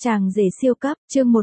Chàng rể siêu cấp, chương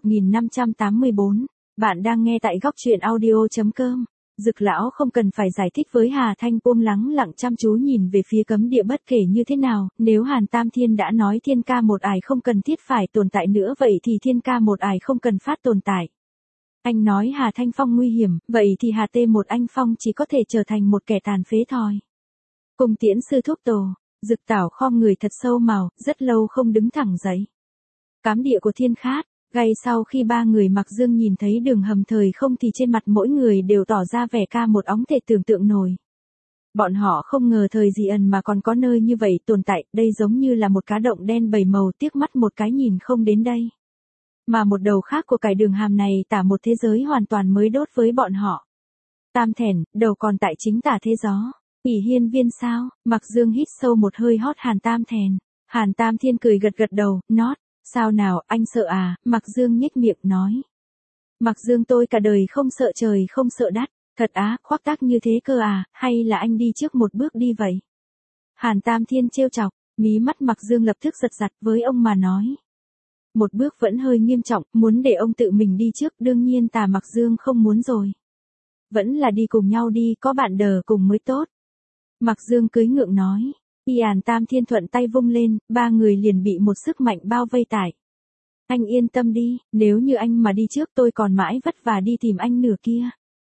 1584. Bạn đang nghe tại góc truyện audio.com. Dực lão không cần phải giải thích với Hà Thanh, buông lắng lặng chăm chú nhìn về phía cấm địa bất kể như thế nào, nếu Hàn Tam Thiên đã nói thiên ca một ải không cần thiết phải tồn tại nữa vậy thì thiên ca một ải không cần phát tồn tại. Anh nói Hà Thanh Phong nguy hiểm, vậy thì Hà Tê một anh Phong chỉ có thể trở thành một kẻ tàn phế thôi. Cùng tiễn sư thúc tổ, Dực Tảo khom người thật sâu màu, rất lâu không đứng thẳng dậy. Cám địa của thiên khát, ngay sau khi ba người Mặc Dương nhìn thấy đường hầm thời không thì trên mặt mỗi người đều tỏ ra vẻ ca một óng thể tưởng tượng nổi. Bọn họ không ngờ thời dị ẩn mà còn có nơi như vậy tồn tại, đây giống như là một cá động đen bảy màu tiếc mắt một cái nhìn không đến đây. Mà một đầu khác của cái đường hầm này tả một thế giới hoàn toàn mới đốt với bọn họ. Tam Thẻn, đầu còn tại chính tả thế gió. ỷ hiên viên sao? Mặc Dương hít sâu một hơi hót Hàn Tam Thẻn. Hàn Tam Thiên cười gật gật đầu, nót. Sao nào, anh sợ à? Mặc Dương nhếch miệng nói. Mặc Dương tôi cả đời không sợ trời không sợ đất. Thật á, khoác tác như thế cơ à, hay là anh đi trước một bước đi vậy? Hàn Tam Thiên trêu chọc, mí mắt Mặc Dương lập tức giật giật với ông mà nói. Một bước vẫn hơi nghiêm trọng, muốn để ông tự mình đi trước, đương nhiên Tà Mặc Dương không muốn rồi. Vẫn là đi cùng nhau đi, có bạn đờ cùng mới tốt. Mặc Dương cưới ngượng nói. Hàn Tam Thiên thuận tay vung lên, ba người liền bị một sức mạnh bao vây tải. Anh yên tâm đi, nếu như anh mà đi trước tôi còn mãi vất vả đi tìm anh nửa kia.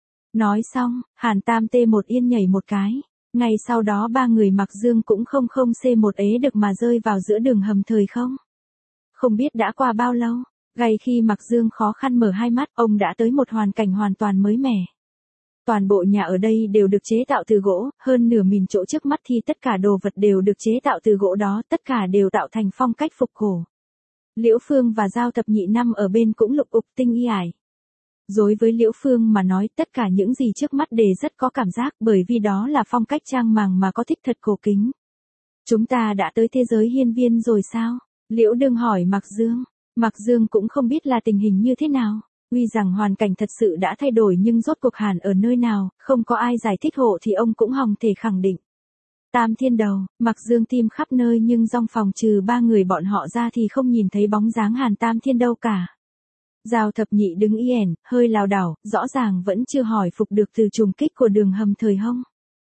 Nói xong, Hàn Tam Tê một yên nhảy một cái. Ngay sau đó ba người Mặc Dương cũng không C1 ế được mà rơi vào giữa đường hầm thời không. Không biết đã qua bao lâu, ngay khi Mặc Dương khó khăn mở hai mắt, ông đã tới một hoàn cảnh hoàn toàn mới mẻ. Toàn bộ nhà ở đây đều được chế tạo từ gỗ, hơn nửa nghìn chỗ trước mắt thì tất cả đồ vật đều được chế tạo từ gỗ đó, tất cả đều tạo thành phong cách phục cổ. Liễu Phương và Giao Thập Nhị năm ở bên cũng lục ục tinh y ải. Đối với Liễu Phương mà nói tất cả những gì trước mắt đều rất có cảm giác bởi vì đó là phong cách trang màng mà có thích thật cổ kính. Chúng ta đã tới thế giới hiên viên rồi sao? Liễu Đương hỏi Mặc Dương. Mặc Dương cũng không biết là tình hình như thế nào. Tuy rằng hoàn cảnh thật sự đã thay đổi nhưng rốt cuộc Hàn ở nơi nào, không có ai giải thích hộ thì ông cũng hòng thể khẳng định. Tam Thiên đầu, Mặc Dương tìm khắp nơi nhưng trong phòng trừ ba người bọn họ ra thì không nhìn thấy bóng dáng Hàn Tam Thiên đâu cả. Giao Thập Nhị đứng yên, hơi lảo đảo, rõ ràng vẫn chưa hỏi phục được từ trùng kích của đường hầm thời hông.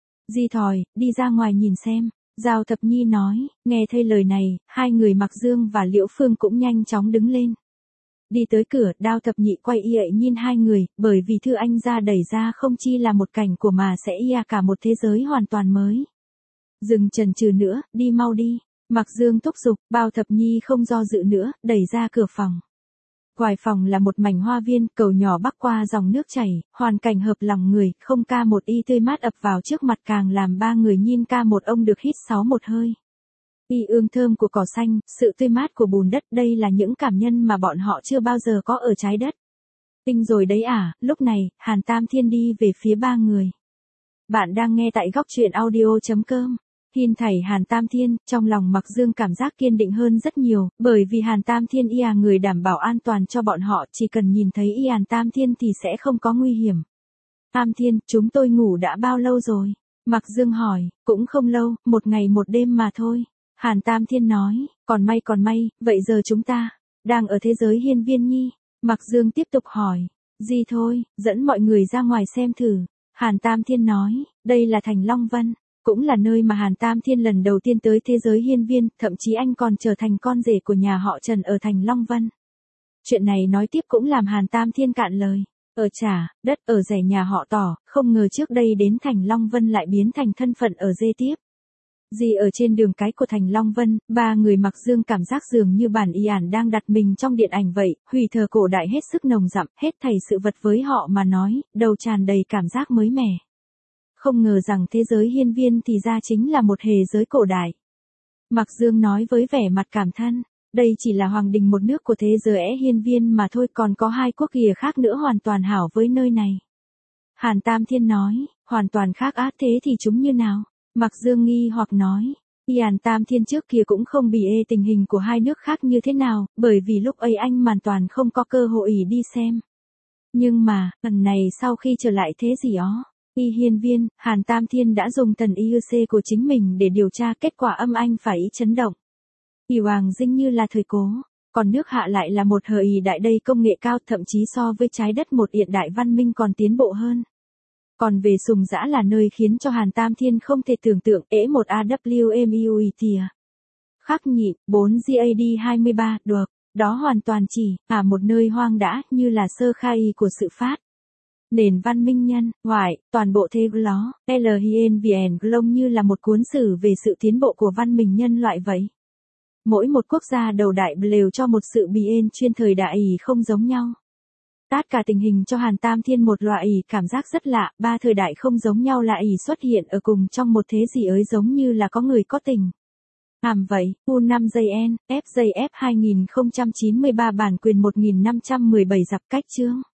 Di Thòi, đi ra ngoài nhìn xem. Giao Thập Nhi nói, nghe thấy lời này, hai người Mặc Dương và Liễu Phương cũng nhanh chóng đứng lên. Đi tới cửa, Đao Thập Nhị quay y nhìn hai người, bởi vì thư anh ra đẩy ra không chi là một cảnh của mà sẽ cả một thế giới hoàn toàn mới. Dừng chần chừ nữa, đi mau đi. Mặc Dương thúc giục, Bao Thập Nhi không do dự nữa, đẩy ra cửa phòng. Ngoài phòng là một mảnh hoa viên, cầu nhỏ bắc qua dòng nước chảy, hoàn cảnh hợp lòng người, không ca một y tươi mát ập vào trước mặt càng làm ba người nhìn ca một ông được hít sáu một hơi. Y ương thơm của cỏ xanh, sự tươi mát của bùn đất, đây là những cảm nhân mà bọn họ chưa bao giờ có ở trái đất. Tinh rồi đấy à, lúc này, Hàn Tam Thiên đi về phía ba người. Bạn đang nghe tại góc truyện audio.com. Hiên thảy Hàn Tam Thiên, trong lòng Mặc Dương cảm giác kiên định hơn rất nhiều, bởi vì Hàn Tam Thiên người đảm bảo an toàn cho bọn họ, chỉ cần nhìn thấy Hàn Tam Thiên thì sẽ không có nguy hiểm. Tam Thiên, chúng tôi ngủ đã bao lâu rồi? Mặc Dương hỏi, cũng không lâu, một ngày một đêm mà thôi. Hàn Tam Thiên nói, còn may, vậy giờ chúng ta đang ở thế giới hiên viên nhi. Mặc Dương tiếp tục hỏi, gì thôi, dẫn mọi người ra ngoài xem thử. Hàn Tam Thiên nói, đây là thành Long Vân, cũng là nơi mà Hàn Tam Thiên lần đầu tiên tới thế giới hiên viên, thậm chí anh còn trở thành con rể của nhà họ Trần ở thành Long Vân. Chuyện này nói tiếp cũng làm Hàn Tam Thiên cạn lời. Ở trà, đất ở rẻ nhà họ Tỏ, không ngờ trước đây đến thành Long Vân lại biến thành thân phận ở dê tiếp. Gì ở trên đường cái của thành Long Vân, ba người Mặc Dương cảm giác dường như bản y ản đang đặt mình trong điện ảnh vậy, hủy thờ cổ đại hết sức nồng đậm, hết thảy sự vật với họ mà nói, đầu tràn đầy cảm giác mới mẻ. Không ngờ rằng thế giới hiên viên thì ra chính là một hề giới cổ đại. Mặc Dương nói với vẻ mặt cảm thân, đây chỉ là hoàng đình một nước của thế giới hiên viên mà thôi, còn có hai quốc gia khác nữa hoàn toàn hảo với nơi này. Hàn Tam Thiên nói, hoàn toàn khác á, thế thì chúng như nào? Mặc Dương nghi hoặc nói, Hàn Tam Thiên trước kia cũng không bị tình hình của hai nước khác như thế nào, bởi vì lúc ấy anh hoàn toàn không có cơ hội đi xem. Nhưng mà, lần này sau khi trở lại thế gì đó, hiên viên, Hàn Tam Thiên đã dùng thần IUC của chính mình để điều tra, kết quả âm anh phải chấn động. Hoàng Dinh như là thời cố, Còn nước Hạ lại là một thời đại đầy công nghệ cao, thậm chí so với trái đất một hiện đại văn minh còn tiến bộ hơn. Còn về Sùng Dã là nơi khiến cho Hàn Tam Thiên không thể tưởng tượng, một AWMUET. Khắc nhị, 4 GAD 23, được. Đó hoàn toàn chỉ một nơi hoang dã như là sơ khai của sự phát. Nền văn minh nhân, ngoại, toàn bộ thế ló, Hien Vien Glong như là một cuốn sử về sự tiến bộ của văn minh nhân loại vậy. Mỗi một quốc gia đầu đại đều cho một sự bì ên chuyên thời đại không giống nhau. Tất cả tình hình cho Hàn Tam Thiên một loại cảm giác rất lạ, ba thời đại không giống nhau lại xuất hiện ở cùng trong một thế gì ấy giống như là có người có tình. Vậy, U5JN, FJF 2093 bản quyền 1517 dặp cách chương.